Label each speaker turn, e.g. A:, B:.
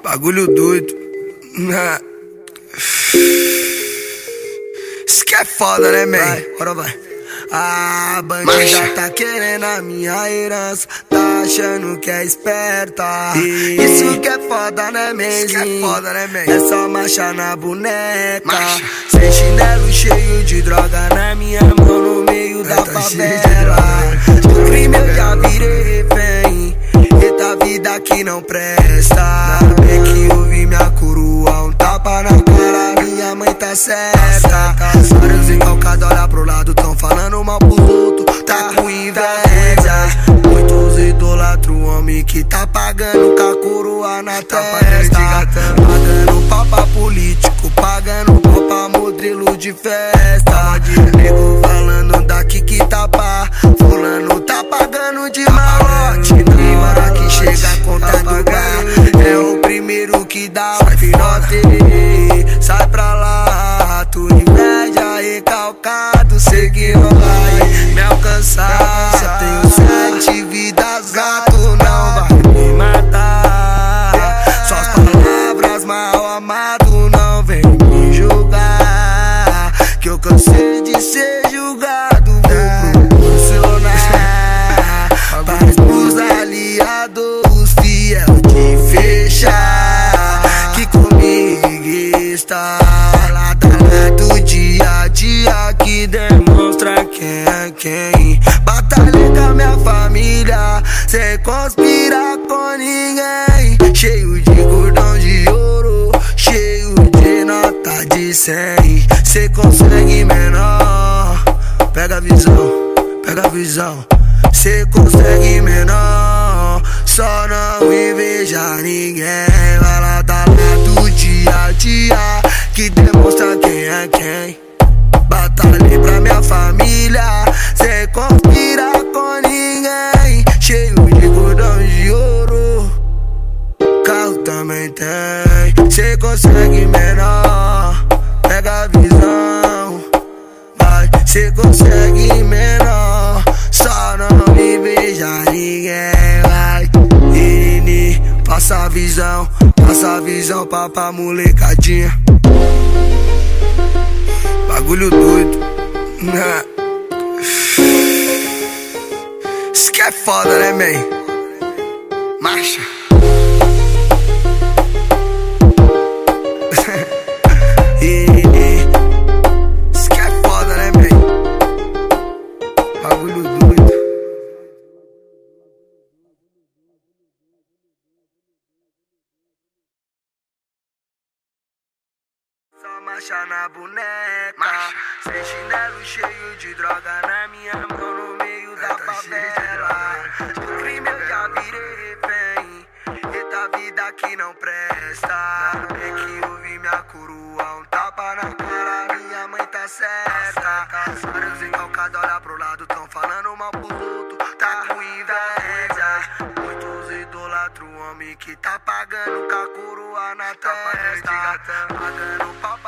A: Bagulho doido. Isso que é foda, né, man?
B: Vai, bora vai. A bandida tá querendo a minha herança, tá achando que é esperta. Isso que é foda, né, menzinho?
A: Isso que é foda, né, man?
B: É só marcha na boneca.
A: Marcha.
B: Sem chinelo cheio de droga na minha mão no meio da
A: tá cheio de
B: favela.
A: droga.
B: Do crime eu já virei refém. Eita vida que não presta. Tem que ouvir minha coroa, um tapa na cara, minha mãe tá certa. Vários encalcados olha pro lado, tão falando mal pros outros, tá com inveja. Muitos idolatram o homem que tá pagando com a coroa na testa. Pagando pau pra político, pagando pau pra modelo de festa. Nego falando daqui que tá pá, fulano tá pagando de malote. Na hora que chega a conta do bar, é o primeiro que dá o pinote. Sai pra lá, tu inveja recalcado, sei que não vai me alcançar. Tenho 7 vidas, gato não vai me matar. Suas palavras mal amado não vem me julgar, que eu cansei de ser julgado, vou proporcionar paz pros aliados fiel de fechar, que comigo está lado a lado dia a dia, que demonstra quem é quem. Batalhei com a minha família, sem conspirar com ninguém. Cheio de cordão de ouro, cheio de nota de 100. Cê consegue menor, pega a visão, pega a visão. Cê consegue menor, só não inveja ninguém. Vai lá da lado dia a dia, que demonstra quem é quem. Batalhei pra minha família, sem conspirar com ninguém. Cheio de cordão de ouro, carro também tem. Cê consegue menor, pega a visão. Vai, cê consegue menor, só não me beija ninguém. Vai, passa a visão pra molecadinha.
A: Bagulho doido. Isso que é foda, né, man? Marcha. Isso que é foda, né, man? Bagulho doido.
B: Só marcha na boneca.
A: Marcha.
B: Sem chinelo cheio de droga na minha mão no meio da favela. Do crime eu já virei refém. Eita vida que não presta. Tem que ouvir minha coroa, um tapa na cara, minha mãe tá certa. Vários encalcados olha pro lado, tão falando mal pros outros, tá com inveja. Muitos idolatram o homem que tá pagando com a coroa na testa. Pagando pau